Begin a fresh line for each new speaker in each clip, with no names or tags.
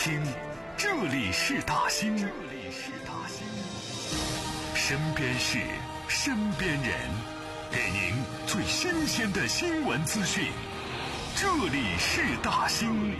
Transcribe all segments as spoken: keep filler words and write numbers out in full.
听，这里是大兴，这里是大兴，身边事，身边人，给您最新鲜的新闻资讯。这里是大兴。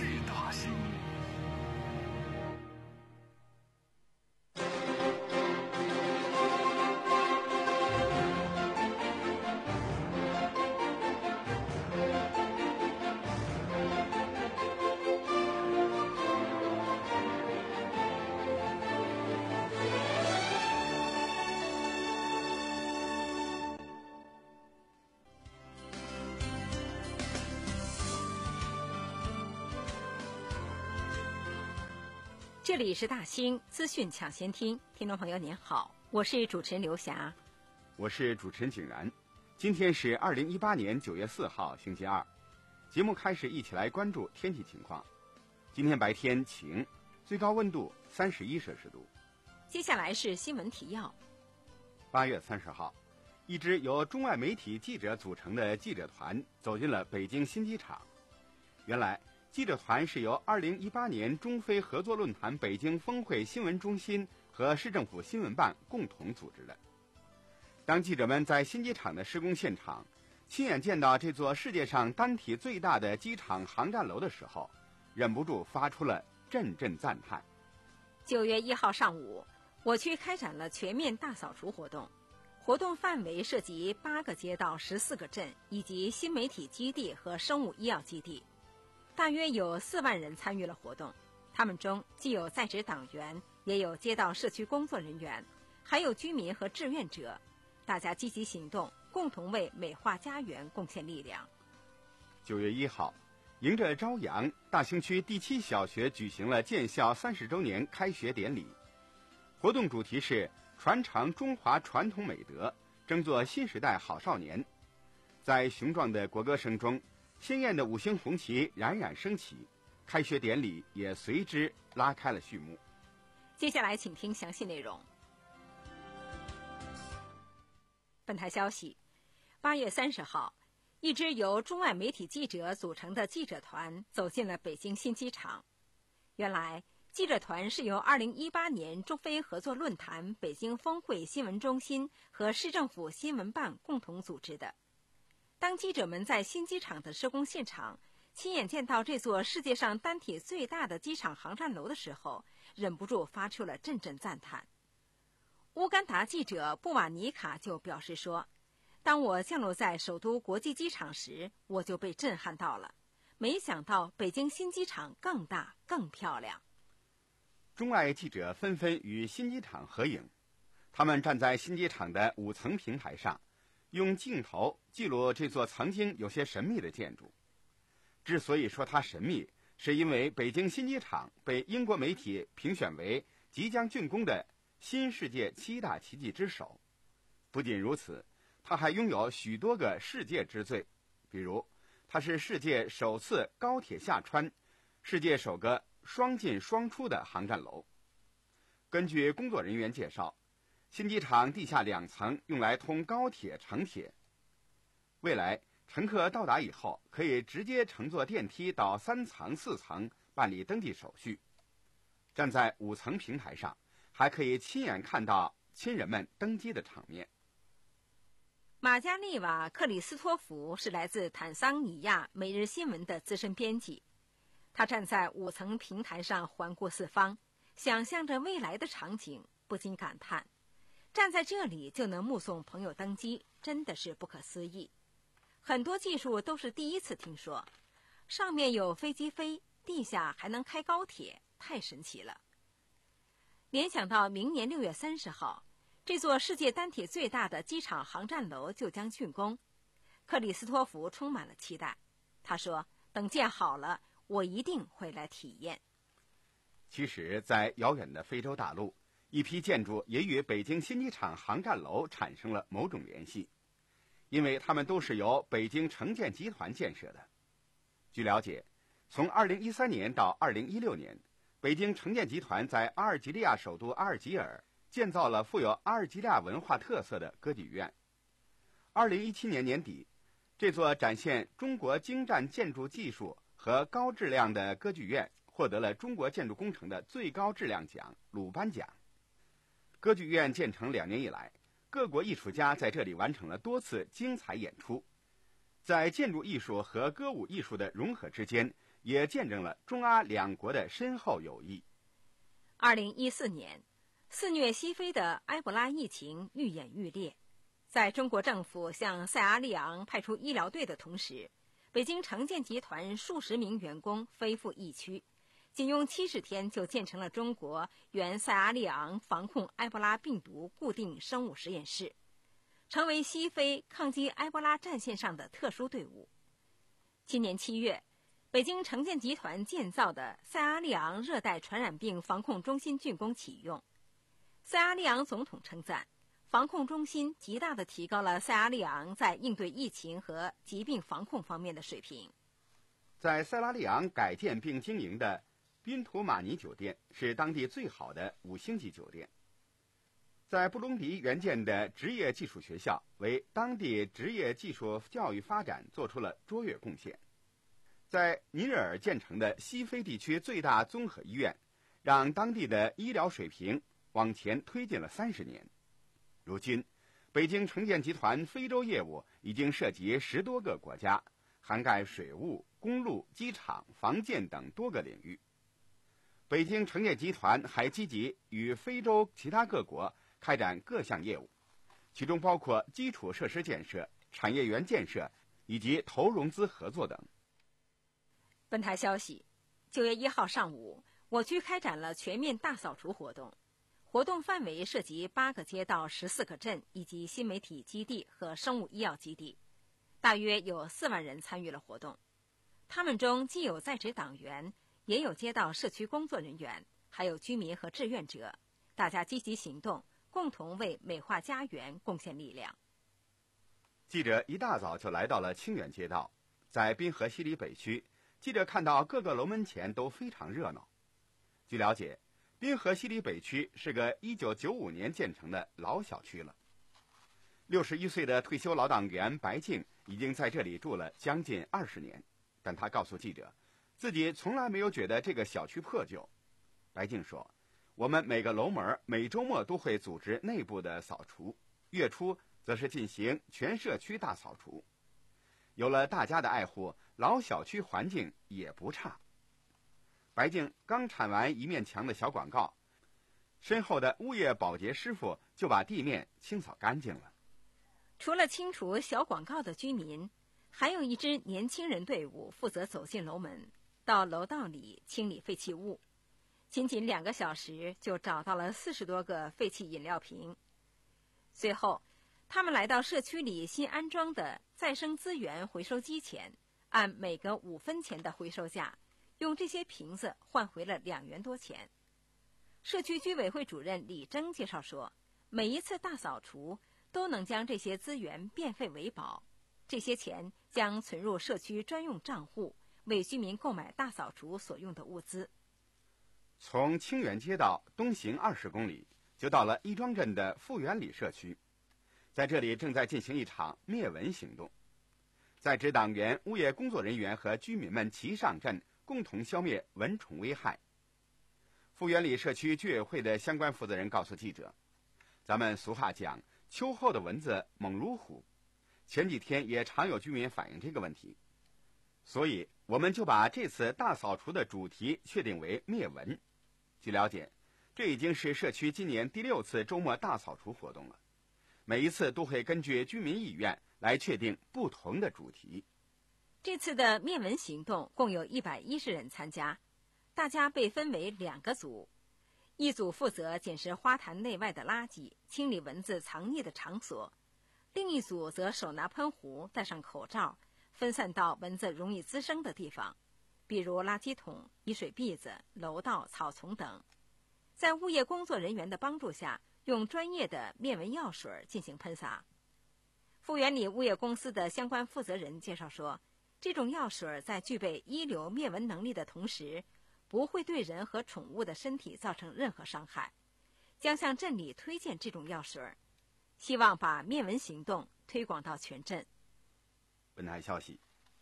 这里是大兴资讯抢先听，听众朋友您好，我是主持人刘霞，
我是主持人景然。今天是二零一八年九月四号，星期二。节目开始，一起来关注天气情况。今天白天晴，最高温度三十一摄氏度。
接下来是新闻提要。
八月三十号，一支由中外媒体记者组成的记者团走进了北京新机场。原来记者团是由二零一八年中非合作论坛北京峰会新闻中心和市政府新闻办共同组织的。当记者们在新机场的施工现场亲眼见到这座世界上单体最大的机场航站楼的时候，忍不住发出了阵阵赞叹。
九月一号上午，我区开展了全面大扫除活动，活动范围涉及八个街道、十四个镇以及新媒体基地和生物医药基地。大约有四万人参与了活动，他们中既有在职党员，也有街道社区工作人员，还有居民和志愿者，大家积极行动，共同为美化家园贡献力量。
九月一号，迎着朝阳，大兴区第七小学举行了建校三十周年开学典礼。活动主题是传承中华传统美德，争做新时代好少年。在雄壮的国歌声中，鲜艳的五星红旗冉冉升起，开学典礼也随之拉开了序幕。
接下来请听详细内容。本台消息，八月三十号，一支由中外媒体记者组成的记者团走进了北京新机场。原来记者团是由二零一八年中非合作论坛北京峰会新闻中心和市政府新闻办共同组织的。当记者们在新机场的施工现场亲眼见到这座世界上单体最大的机场航站楼的时候，忍不住发出了阵阵赞叹。乌干达记者布瓦尼卡就表示说，当我降落在首都国际机场时，我就被震撼到了，没想到北京新机场更大更漂亮。
中外记者纷纷与新机场合影，他们站在新机场的五层平台上，用镜头记录这座曾经有些神秘的建筑。之所以说它神秘，是因为北京新机场被英国媒体评选为即将竣工的新世界七大奇迹之首。不仅如此，它还拥有许多个世界之最，比如它是世界首次高铁下穿，世界首个双进双出的航站楼。根据工作人员介绍，新机场地下两层用来通高铁、城铁，未来乘客到达以后可以直接乘坐电梯到三层、四层办理登记手续。站在五层平台上，还可以亲眼看到亲人们登机的场面。
马加利瓦·克里斯托弗是来自坦桑尼亚每日新闻的资深编辑，他站在五层平台上环顾四方，想象着未来的场景，不禁感叹，站在这里就能目送朋友登机，真的是不可思议。很多技术都是第一次听说，上面有飞机飞，地下还能开高铁，太神奇了。联想到明年六月三十号，这座世界单体最大的机场航站楼就将竣工，克里斯托弗充满了期待。他说，等建好了，我一定会来体验。
其实在遥远的非洲大陆，一批建筑也与北京新机场航站楼产生了某种联系，因为它们都是由北京城建集团建设的。据了解，从二零一三年到二零一六年，北京城建集团在阿尔及利亚首都阿尔及尔建造了富有阿尔及利亚文化特色的歌剧院。二零一七年年底，这座展现中国精湛建筑技术和高质量的歌剧院获得了中国建筑工程的最高质量奖鲁班奖。歌剧院建成两年以来，各国艺术家在这里完成了多次精彩演出，在建筑艺术和歌舞艺术的融合之间，也见证了中阿两国的深厚友谊。
二零一四年，肆虐西非的埃博拉疫情愈演愈烈。在中国政府向塞阿利昂派出医疗队的同时，北京城建集团数十名员工飞赴疫区，仅用七十天就建成了中国原塞阿利昂防控埃博拉病毒固定生物实验室，成为西非抗击埃博拉战线上的特殊队伍。今年七月，北京城建集团建造的塞阿利昂热带传染病防控中心竣工启用。塞阿利昂总统称赞，防控中心极大地提高了塞阿利昂在应对疫情和疾病防控方面的水平。
在塞拉利昂改建并经营的宾图马尼酒店是当地最好的五星级酒店。在布隆迪援建的职业技术学校为当地职业技术教育发展做出了卓越贡献。在尼日尔建成的西非地区最大综合医院，让当地的医疗水平往前推进了三十年。如今，北京城建集团非洲业务已经涉及十多个国家，涵盖水务、公路、机场、防建等多个领域。北京城建集团还积极与非洲其他各国开展各项业务，其中包括基础设施建设、产业园建设以及投融资合作等。
本台消息，九月一号上午，我区开展了全面大扫除活动。活动范围涉及八个街道、十四个镇以及新媒体基地和生物医药基地，大约有四万人参与了活动。他们中既有在职党员，也有街道社区工作人员，还有居民和志愿者，大家积极行动，共同为美化家园贡献力量。
记者一大早就来到了清远街道，在滨河西里北区，记者看到各个楼门前都非常热闹。据了解，滨河西里北区是个一九九五年建成的老小区了。六十一岁的退休老党员白静已经在这里住了将近二十年，但他告诉记者，自己从来没有觉得这个小区破旧。白静说，我们每个楼门每周末都会组织内部的扫除，月初则是进行全社区大扫除。有了大家的爱护，老小区环境也不差。白静刚铲完一面墙的小广告，身后的物业保洁师傅就把地面清扫干净了。
除了清除小广告的居民，还有一支年轻人队伍负责走进楼门，到楼道里清理废弃物。仅仅两个小时就找到了四十多个废弃饮料瓶。随后，他们来到社区里新安装的再生资源回收机前，按每个五分钱的回收价，用这些瓶子换回了两元多钱。社区居委会主任李征介绍说，每一次大扫除都能将这些资源变废为宝，这些钱将存入社区专用账户，为居民购买大扫除所用的物资。
从清远街道东行二十公里，就到了亦庄镇的富源里社区，在这里正在进行一场灭蚊行动。在职党员、物业工作人员和居民们齐上阵，共同消灭蚊虫危害。富源里社区居委会的相关负责人告诉记者，咱们俗话讲，秋后的蚊子猛如虎，前几天也常有居民反映这个问题，所以我们就把这次大扫除的主题确定为灭蚊。据了解，这已经是社区今年第六次周末大扫除活动了，每一次都会根据居民意愿来确定不同的主题。
这次的灭蚊行动共有一百一十人参加，大家被分为两个组，一组负责捡拾花坛内外的垃圾，清理蚊子藏匿的场所，另一组则手拿喷壶，戴上口罩，分散到蚊子容易滋生的地方，比如垃圾桶、饮水篦子、楼道、草丛等。在物业工作人员的帮助下，用专业的灭蚊药水进行喷洒。富源里物业公司的相关负责人介绍说，这种药水在具备一流灭蚊能力的同时，不会对人和宠物的身体造成任何伤害，将向镇里推荐这种药水，希望把灭蚊行动推广到全镇。
本台消息，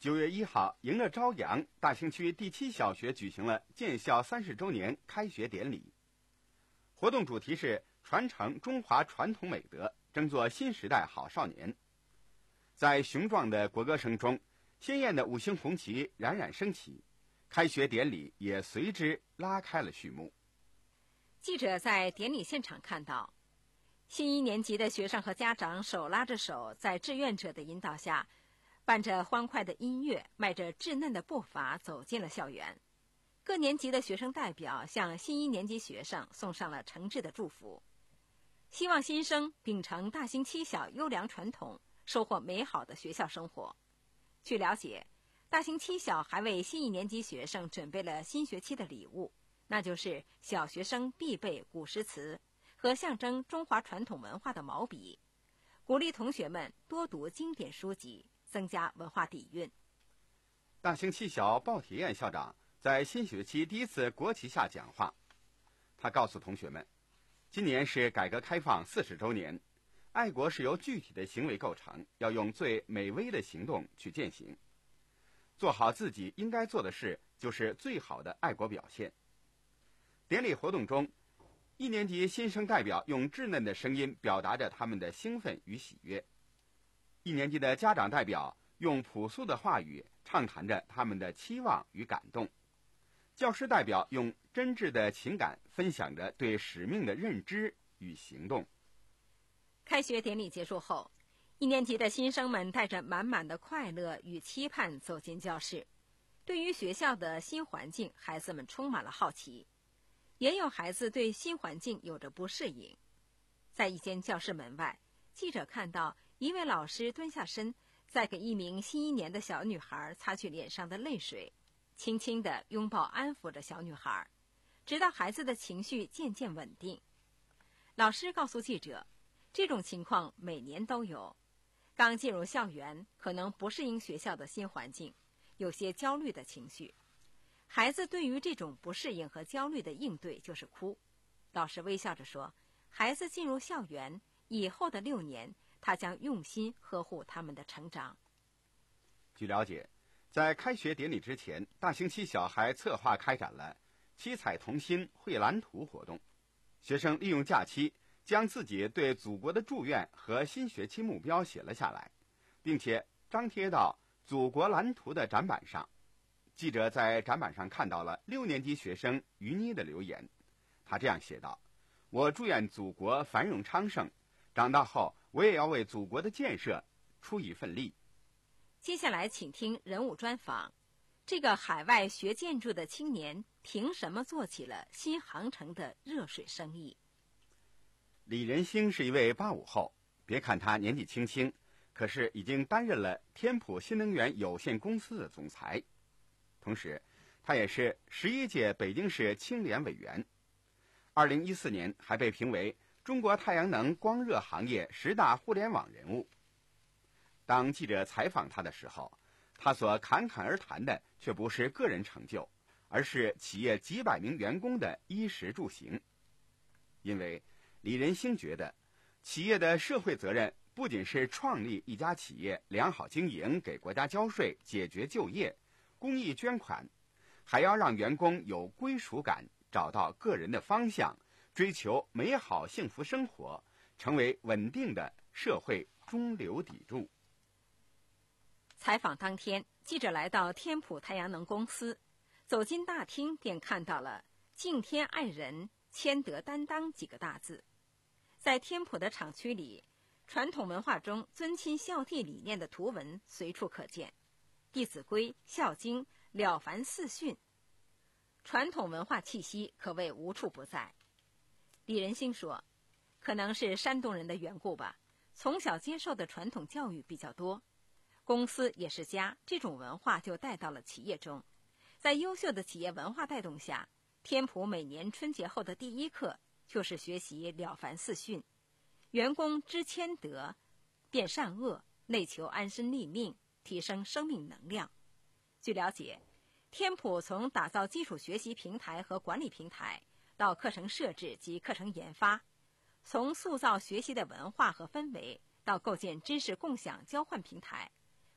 九月一号，迎着朝阳，大兴区第七小学举行了建校三十周年开学典礼。活动主题是传承中华传统美德，争做新时代好少年。在雄壮的国歌声中，鲜艳的五星红旗冉冉升起，开学典礼也随之拉开了序幕。
记者在典礼现场看到，新一年级的学生和家长手拉着手，在志愿者的引导下，伴着欢快的音乐，迈着稚嫩的步伐走进了校园。各年级的学生代表向新一年级学生送上了诚挚的祝福，希望新生秉承大兴七小优良传统，收获美好的学校生活。据了解，大兴七小还为新一年级学生准备了新学期的礼物，那就是小学生必备古诗词和象征中华传统文化的毛笔，鼓励同学们多读经典书籍，增加文化底蕴。
大兴七小鲍铁燕校长在新学期第一次国旗下讲话，他告诉同学们，今年是改革开放四十周年，爱国是由具体的行为构成，要用最美微的行动去践行。做好自己应该做的事，就是最好的爱国表现。典礼活动中，一年级新生代表用稚嫩的声音表达着他们的兴奋与喜悦，一年级的家长代表用朴素的话语畅谈着他们的期望与感动，教师代表用真挚的情感分享着对使命的认知与行动。
开学典礼结束后，一年级的新生们带着满满的快乐与期盼走进教室。对于学校的新环境，孩子们充满了好奇，也有孩子对新环境有着不适应。在一间教室门外，记者看到一位老师蹲下身，在给一名新一年的小女孩擦去脸上的泪水，轻轻地拥抱安抚着小女孩，直到孩子的情绪渐渐稳定。老师告诉记者，这种情况每年都有。刚进入校园，可能不适应学校的新环境，有些焦虑的情绪。孩子对于这种不适应和焦虑的应对就是哭。老师微笑着说，孩子进入校园以后的六年，他将用心呵护他们的成长。
据了解，在开学典礼之前，大兴七小还策划开展了七彩童心绘蓝图活动。学生利用假期将自己对祖国的祝愿和新学期目标写了下来，并且张贴到祖国蓝图的展板上。记者在展板上看到了六年级学生于妮的留言，他这样写道：我祝愿祖国繁荣昌盛，长大后我也要为祖国的建设出一份力。
接下来请听人物专访。这个海外学建筑的青年凭什么做起了新航程的热水生意？
李仁兴是一位八五后，别看他年纪轻轻，可是已经担任了天普新能源有限公司的总裁，同时他也是十一届北京市青联委员。二零一四年还被评为中国太阳能光热行业十大互联网人物。当记者采访他的时候，他所侃侃而谈的却不是个人成就，而是企业几百名员工的衣食住行。因为李仁兴觉得，企业的社会责任不仅是创立一家企业、良好经营、给国家交税、解决就业、公益捐款，还要让员工有归属感，找到个人的方向，追求美好幸福生活，成为稳定的社会中流砥柱。
采访当天，记者来到天普太阳能公司，走进大厅便看到了“敬天爱人，谦德担当”几个大字。在天普的厂区里，传统文化中尊亲孝弟理念的图文随处可见，《弟子规》《孝经》《了凡四训》，传统文化气息可谓无处不在。李仁兴说，可能是山东人的缘故吧，从小接受的传统教育比较多，公司也是家，这种文化就带到了企业中。在优秀的企业文化带动下，天普每年春节后的第一课就是学习了凡四训，员工知谦德，辨善恶，内求安身立命，提升生命能量。据了解，天普从打造基础学习平台和管理平台，到课程设置及课程研发，从塑造学习的文化和氛围，到构建知识共享交换平台，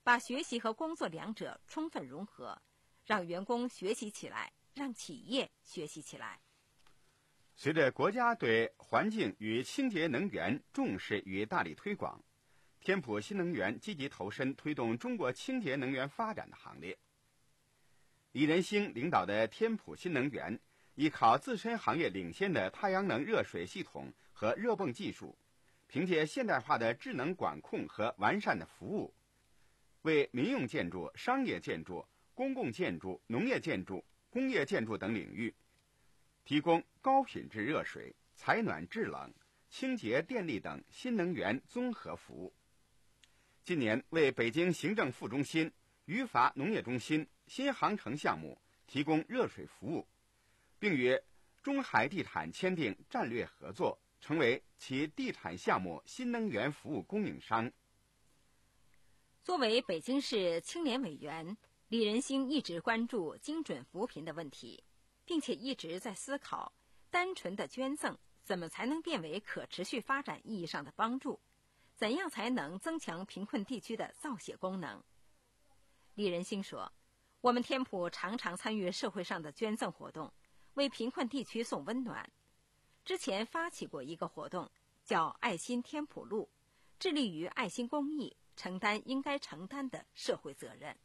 把学习和工作两者充分融合，让员工学习起来，让企业学习起来。
随着国家对环境与清洁能源重视与大力推广，天普新能源积极投身推动中国清洁能源发展的行列。李仁兴领导的天普新能源依靠自身行业领先的太阳能热水系统和热泵技术，凭借现代化的智能管控和完善的服务，为民用建筑、商业建筑、公共建筑、农业建筑、工业建筑等领域提供高品质热水、采暖制冷、清洁电力等新能源综合服务。今年为北京行政副中心、余阀农业中心新航城项目提供热水服务，并与中海地产签订战略合作，成为其地产项目新能源服务供应商。
作为北京市青联委员，李仁兴一直关注精准扶贫的问题，并且一直在思考，单纯的捐赠怎么才能变为可持续发展意义上的帮助？怎样才能增强贫困地区的造血功能？李仁兴说，我们天普常常参与社会上的捐赠活动，为贫困地区送温暖。之前发起过一个活动，叫爱心天普路，致力于爱心公益，承担应该承担的社会责任。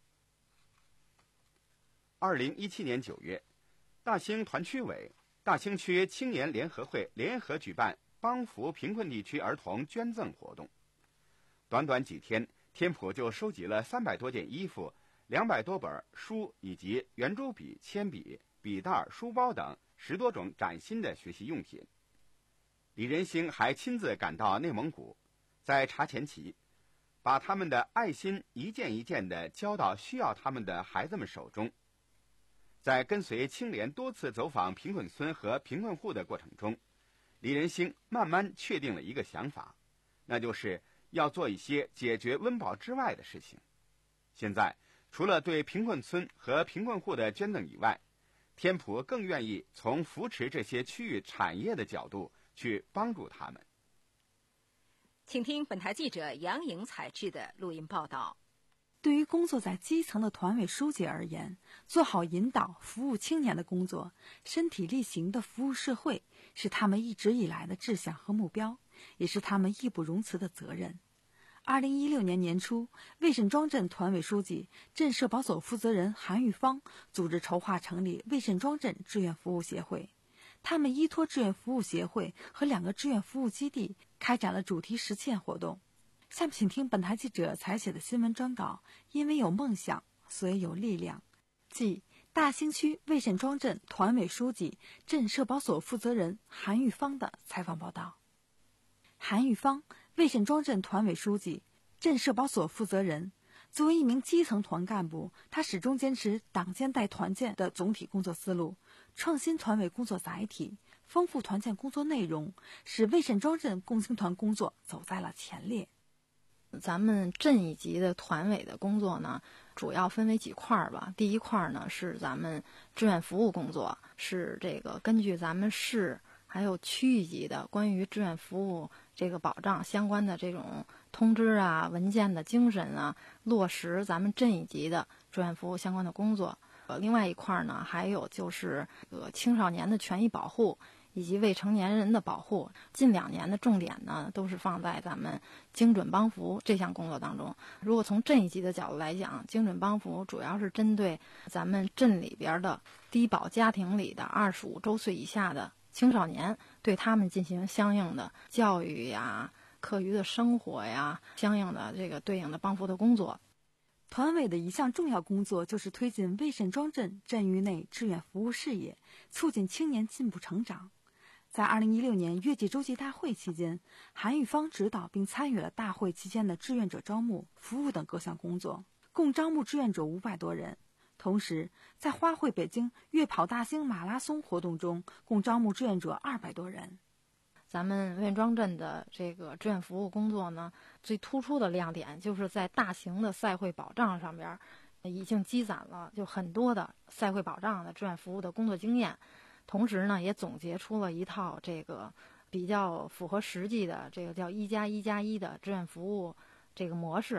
二零一七年九月，大兴团区委、大兴区青年联合会联合举办帮扶贫困地区儿童捐赠活动。短短几天，天普就收集了三百多件衣服、两百多本书以及圆珠笔、铅笔、笔袋、书包等十多种崭新的学习用品。李仁兴还亲自赶到内蒙古，在茶前旗把他们的爱心一件一件地交到需要他们的孩子们手中。在跟随青联多次走访贫困村和贫困户的过程中，李仁兴慢慢确定了一个想法，那就是要做一些解决温饱之外的事情。现在除了对贫困村和贫困户的捐赠以外，天普更愿意从扶持这些区域产业的角度去帮助他们。
请听本台记者杨颖采制的录音报道。
对于工作在基层的团委书记而言，做好引导服务青年的工作，身体力行的服务社会，是他们一直以来的志向和目标，也是他们义不容辞的责任。二零一六年年初，魏沈庄镇团委书记、镇社保所负责人韩玉芳组织筹划成立魏沈庄镇志愿服务协会。他们依托志愿服务协会和两个志愿服务基地，开展了主题实践活动。下面请听本台记者采写的新闻专稿，因为有梦想，所以有力量。即大兴区魏沈庄镇团委书记、镇社保所负责人韩玉芳的采访报道。韩玉芳，魏沈庄镇团委书记、镇社保所负责人。作为一名基层团干部，他始终坚持党建带团建的总体工作思路，创新团委工作载体，丰富团建工作内容，使魏沈庄镇共青团工作走在了前列。
咱们镇一级的团委的工作呢，主要分为几块吧。第一块呢是咱们志愿服务工作，是这个根据咱们市还有区域级的关于志愿服务这个保障相关的这种通知啊、文件的精神啊，落实咱们镇一级的志愿服务相关的工作。呃，另外一块呢，还有就是呃青少年的权益保护以及未成年人的保护。近两年的重点呢，都是放在咱们精准帮扶这项工作当中。如果从镇一级的角度来讲，精准帮扶主要是针对咱们镇里边的低保家庭里的二十五周岁以下的青少年，对他们进行相应的教育呀、课余的生活呀，相应的这个对应的帮扶的工作。
团委的一项重要工作就是推进魏沈庄镇镇域内志愿服务事业，促进青年进步成长。在二零一六年月季洲际大会期间，韩玉芳指导并参与了大会期间的志愿者招募、服务等各项工作，共招募志愿者五百多人。同时，在花卉北京月跑大兴马拉松活动中，共招募志愿者二百多人。
咱们魏沈庄镇的这个志愿服务工作呢，最突出的亮点就是在大型的赛会保障上边，已经积攒了就很多的赛会保障的志愿服务的工作经验，同时呢，也总结出了一套这个比较符合实际的这个叫一加一加一的志愿服务这个模式。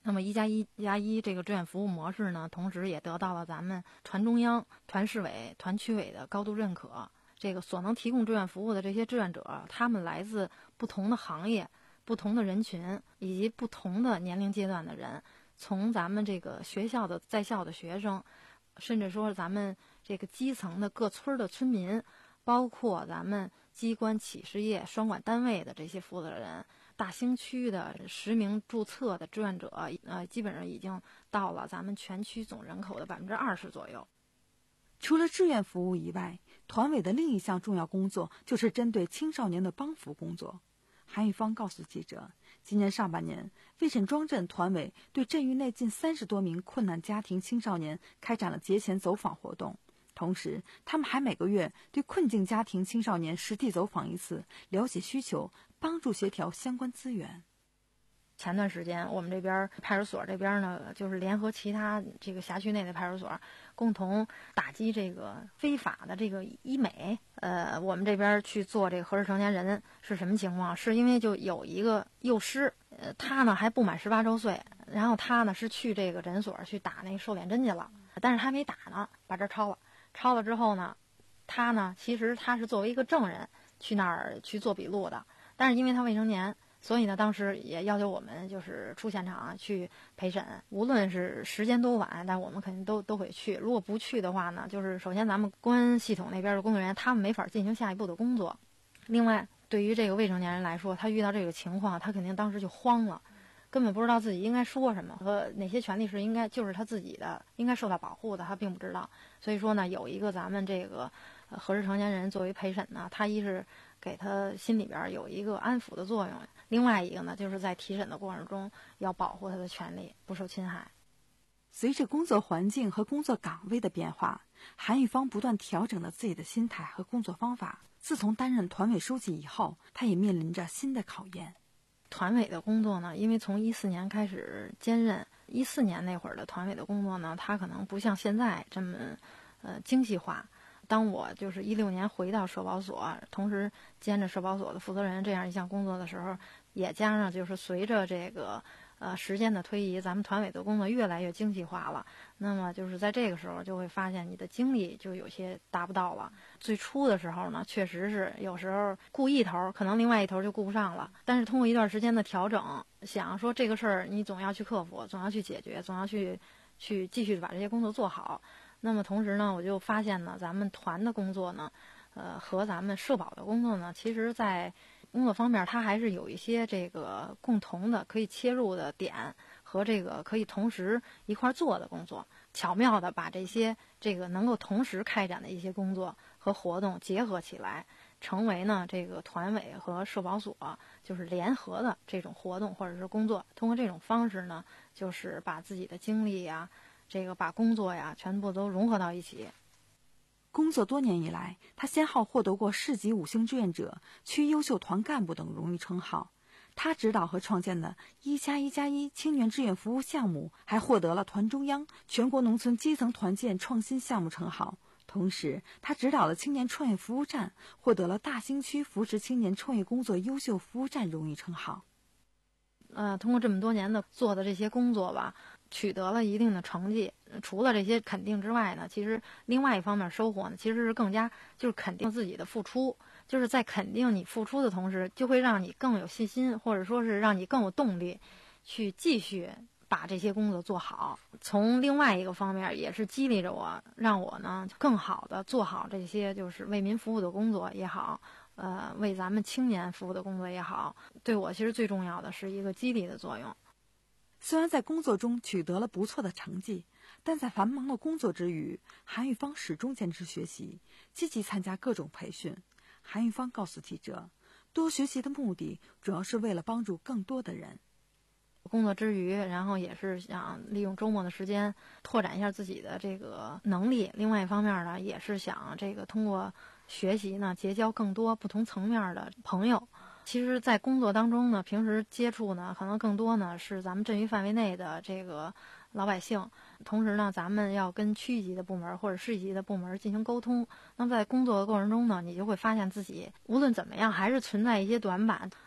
那么一加一加一这个志愿服务模式呢，同时也得到了咱们团中央、团市委、团区委的高度认可。这个所能提供志愿服务的这些志愿者，他们来自不同的行业、不同的人群以及不同的年龄阶段的人，从咱们这个学校的在校的学生，甚至说咱们这个基层的各村的村民，包括咱们机关企事业双管单位的这些负责人，大兴区的实名注册的志愿者，呃，基本上已经到了咱们全区总人口的百分之二十左右。
除了志愿服务以外，团委的另一项重要工作就是针对青少年的帮扶工作。韩玉芳告诉记者，今年上半年，魏沈庄镇团委对镇域内近三十多名困难家庭青少年开展了节前走访活动，同时他们还每个月对困境家庭青少年实地走访一次，了解需求，帮助协调相关资源。
前段时间我们这边派出所这边呢，就是联合其他这个辖区内的派出所，共同打击这个非法的这个医美。呃，我们这边去做这个合适成年人是什么情况？是因为就有一个幼师，呃，他呢还不满十八周岁，然后他呢是去这个诊所去打那个瘦脸针去了，但是他没打呢，把这抄了。抄了之后呢，他呢其实他是作为一个证人去那儿去做笔录的，但是因为他未成年。所以呢，当时也要求我们就是出现场去陪审，无论是时间多晚，但我们肯定都都会去。如果不去的话呢，就是首先咱们公安系统那边的工作人员他们没法进行下一步的工作。另外，对于这个未成年人来说，他遇到这个情况，他肯定当时就慌了，根本不知道自己应该说什么和哪些权利是应该就是他自己的应该受到保护的，他并不知道。所以说呢，有一个咱们这个呃合适成年人作为陪审呢，他一是给他心里边有一个安抚的作用。另外一个呢，就是在提审的过程中要保护他的权利不受侵害。
随着工作环境和工作岗位的变化，韩玉芳不断调整了自己的心态和工作方法。自从担任团委书记以后，他也面临着新的考验。
团委的工作呢，因为从一四年开始兼任，一四年那会儿的团委的工作呢，它可能不像现在这么呃精细化。当我就是一六年回到社保所，同时兼着社保所的负责人这样一项工作的时候，也加上就是随着这个呃时间的推移，咱们团委的工作越来越精细化了。那么就是在这个时候就会发现你的精力就有些达不到了。最初的时候呢，确实是有时候顾一头，可能另外一头就顾不上了。但是通过一段时间的调整，想说这个事儿你总要去克服，总要去解决，总要去去继续把这些工作做好。那么同时呢，我就发现呢，咱们团的工作呢，呃，和咱们社保的工作呢，其实在工作方面，它还是有一些这个共同的可以切入的点和这个可以同时一块做的工作，巧妙的把这些这个能够同时开展的一些工作和活动结合起来，成为呢这个团委和社保所就是联合的这种活动或者是工作。通过这种方式呢，就是把自己的精力呀，这个把工作呀全部都融合到一起。
工作多年以来，他先后获得过市级五星志愿者、区优秀团干部等荣誉称号。他指导和创建的一加一加一青年志愿服务项目，还获得了团中央全国农村基层团建创新项目称号。同时，他指导了青年创业服务站，获得了大兴区扶持青年创业工作优秀服务站荣誉称号。
呃，通过这么多年的做的这些工作吧，取得了一定的成绩。除了这些肯定之外呢，其实另外一方面收获呢，其实是更加就是肯定自己的付出。就是在肯定你付出的同时，就会让你更有信心，或者说是让你更有动力去继续把这些工作做好。从另外一个方面也是激励着我，让我呢更好的做好这些就是为民服务的工作也好，呃，为咱们青年服务的工作也好，对我其实最重要的是一个激励的作用。
虽然在工作中取得了不错的成绩，但在繁忙的工作之余，韩玉芳始终坚持学习，积极参加各种培训。韩玉芳告诉记者，多学习的目的主要是为了帮助更多的人。
工作之余，然后也是想利用周末的时间拓展一下自己的这个能力。另外一方面呢，也是想这个通过学习呢，结交更多不同层面的朋友。其实在工作当中呢，平时接触呢，可能更多呢是咱们镇域范围内的这个老百姓。同时呢，咱们要跟区级的部门或者市级的部门进行沟通。那么在工作的过程中呢，你就会发现自己无论怎么样还是存在一些短板。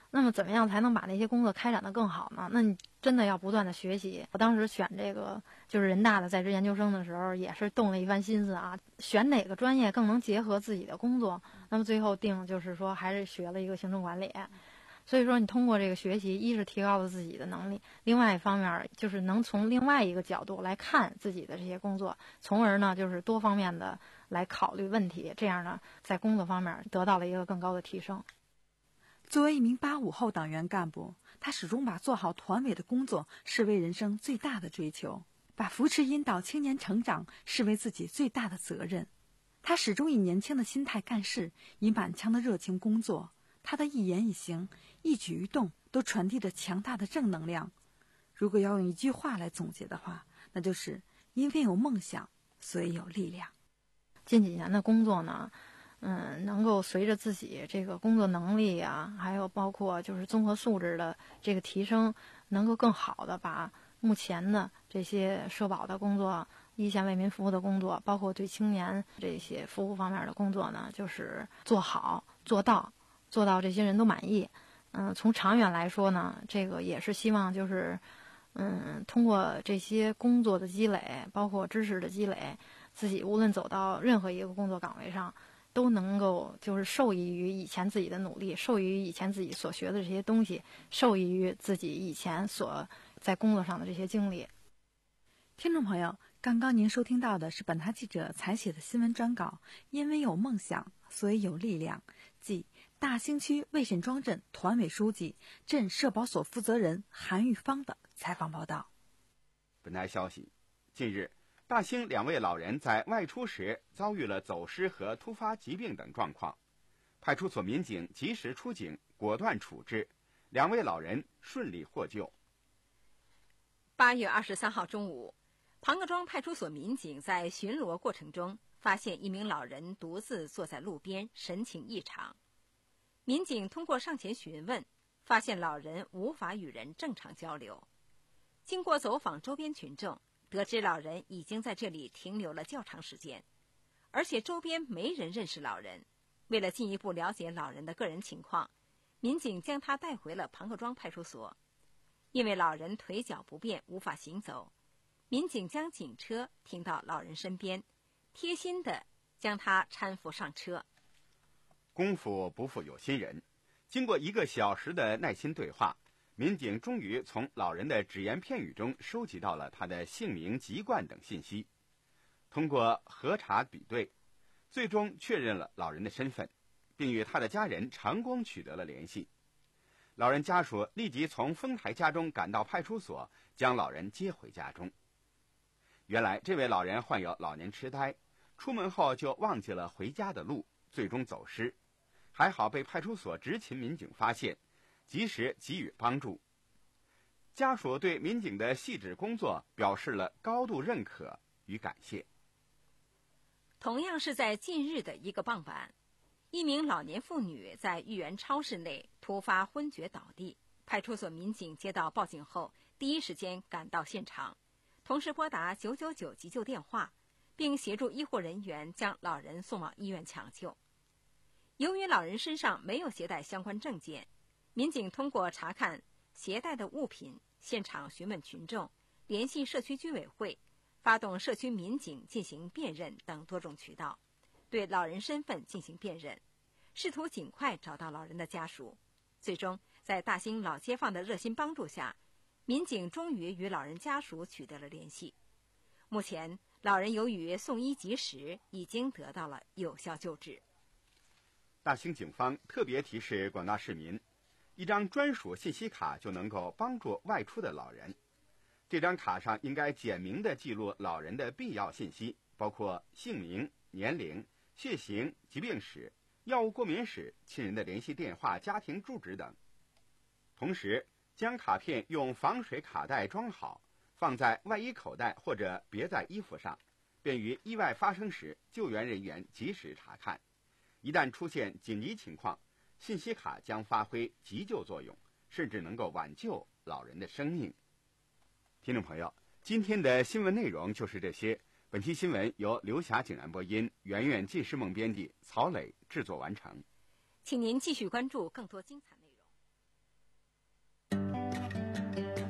那么怎么样才能把那些工作开展得更好呢？那你真的要不断的学习。我当时选这个就是人大的在职研究生的时候，也是动了一番心思啊，选哪个专业更能结合自己的工作。那么最后定就是说还是学了一个行政管理。所以说你通过这个学习，一是提高了自己的能力，另外一方面就是能从另外一个角度来看自己的这些工作，从而呢就是多方面的来考虑问题，这样呢在工作方面得到了一个更高的提升。
作为一名八五后党员干部，他始终把做好团委的工作视为人生最大的追求，把扶持引导青年成长视为自己最大的责任。他始终以年轻的心态干事，以满腔的热情工作。他的一言一行、一举一动都传递着强大的正能量。如果要用一句话来总结的话，那就是因为有梦想，所以有力量。
近几年的工作呢，嗯，能够随着自己这个工作能力啊，还有包括就是综合素质的这个提升，能够更好的把目前的这些社保的工作、一线为民服务的工作，包括对青年这些服务方面的工作呢，就是做好做到。做到这些人都满意。嗯、呃，从长远来说呢，这个也是希望就是，嗯，通过这些工作的积累，包括知识的积累，自己无论走到任何一个工作岗位上，都能够就是受益于以前自己的努力，受益于以前自己所学的这些东西，受益于自己以前所在工作上的这些经历。
听众朋友，刚刚您收听到的是本台记者采写的新闻专稿，因为有梦想，所以有力量，即大兴区魏沈庄镇团委书记、镇社保所负责人韩玉芳的采访报道。
本台消息，近日，大兴两位老人在外出时遭遇了走失和突发疾病等状况，派出所民警及时出警，果断处置，两位老人顺利获救。
八月二十三号中午，庞各庄派出所民警在巡逻过程中，发现一名老人独自坐在路边，神情异常。民警通过上前询问，发现老人无法与人正常交流。经过走访周边群众，得知老人已经在这里停留了较长时间，而且周边没人认识老人。为了进一步了解老人的个人情况，民警将他带回了庞各庄派出所。因为老人腿脚不便，无法行走，民警将警车停到老人身边，贴心地将他搀扶上车。
功夫不负有心人，经过一个小时的耐心对话，民警终于从老人的只言片语中收集到了他的姓名、籍贯等信息。通过核查比对，最终确认了老人的身份，并与他的家人成功取得了联系。老人家属立即从丰台家中赶到派出所，将老人接回家中。原来这位老人患有老年痴呆，出门后就忘记了回家的路，最终走失。还好被派出所执勤民警发现，及时给予帮助。家属对民警的细致工作表示了高度认可与感谢。
同样是在近日的一个傍晚，一名老年妇女在豫园超市内突发昏厥倒地，派出所民警接到报警后，第一时间赶到现场，同时拨打九九九急救电话，并协助医护人员将老人送往医院抢救。由于老人身上没有携带相关证件，民警通过查看携带的物品、现场询问群众、联系社区居委会、发动社区民警进行辨认等多种渠道，对老人身份进行辨认，试图尽快找到老人的家属。最终在大兴老街坊的热心帮助下，民警终于与老人家属取得了联系。目前老人由于送医及时，已经得到了有效救治。
大兴警方特别提示广大市民，一张专属信息卡就能够帮助外出的老人。这张卡上应该简明地记录老人的必要信息，包括姓名、年龄、血型、疾病史、药物过敏史、亲人的联系电话、家庭住址等。同时将卡片用防水卡带装好，放在外衣口袋或者别在衣服上，便于意外发生时救援人员及时查看。一旦出现紧急情况，信息卡将发挥急救作用，甚至能够挽救老人的生命。听众朋友，今天的新闻内容就是这些。本期新闻由刘霞井然播音，圆圆纪诗梦编辑，曹磊制作完成。
请您继续关注更多精彩内容。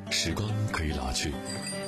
时光可以老去，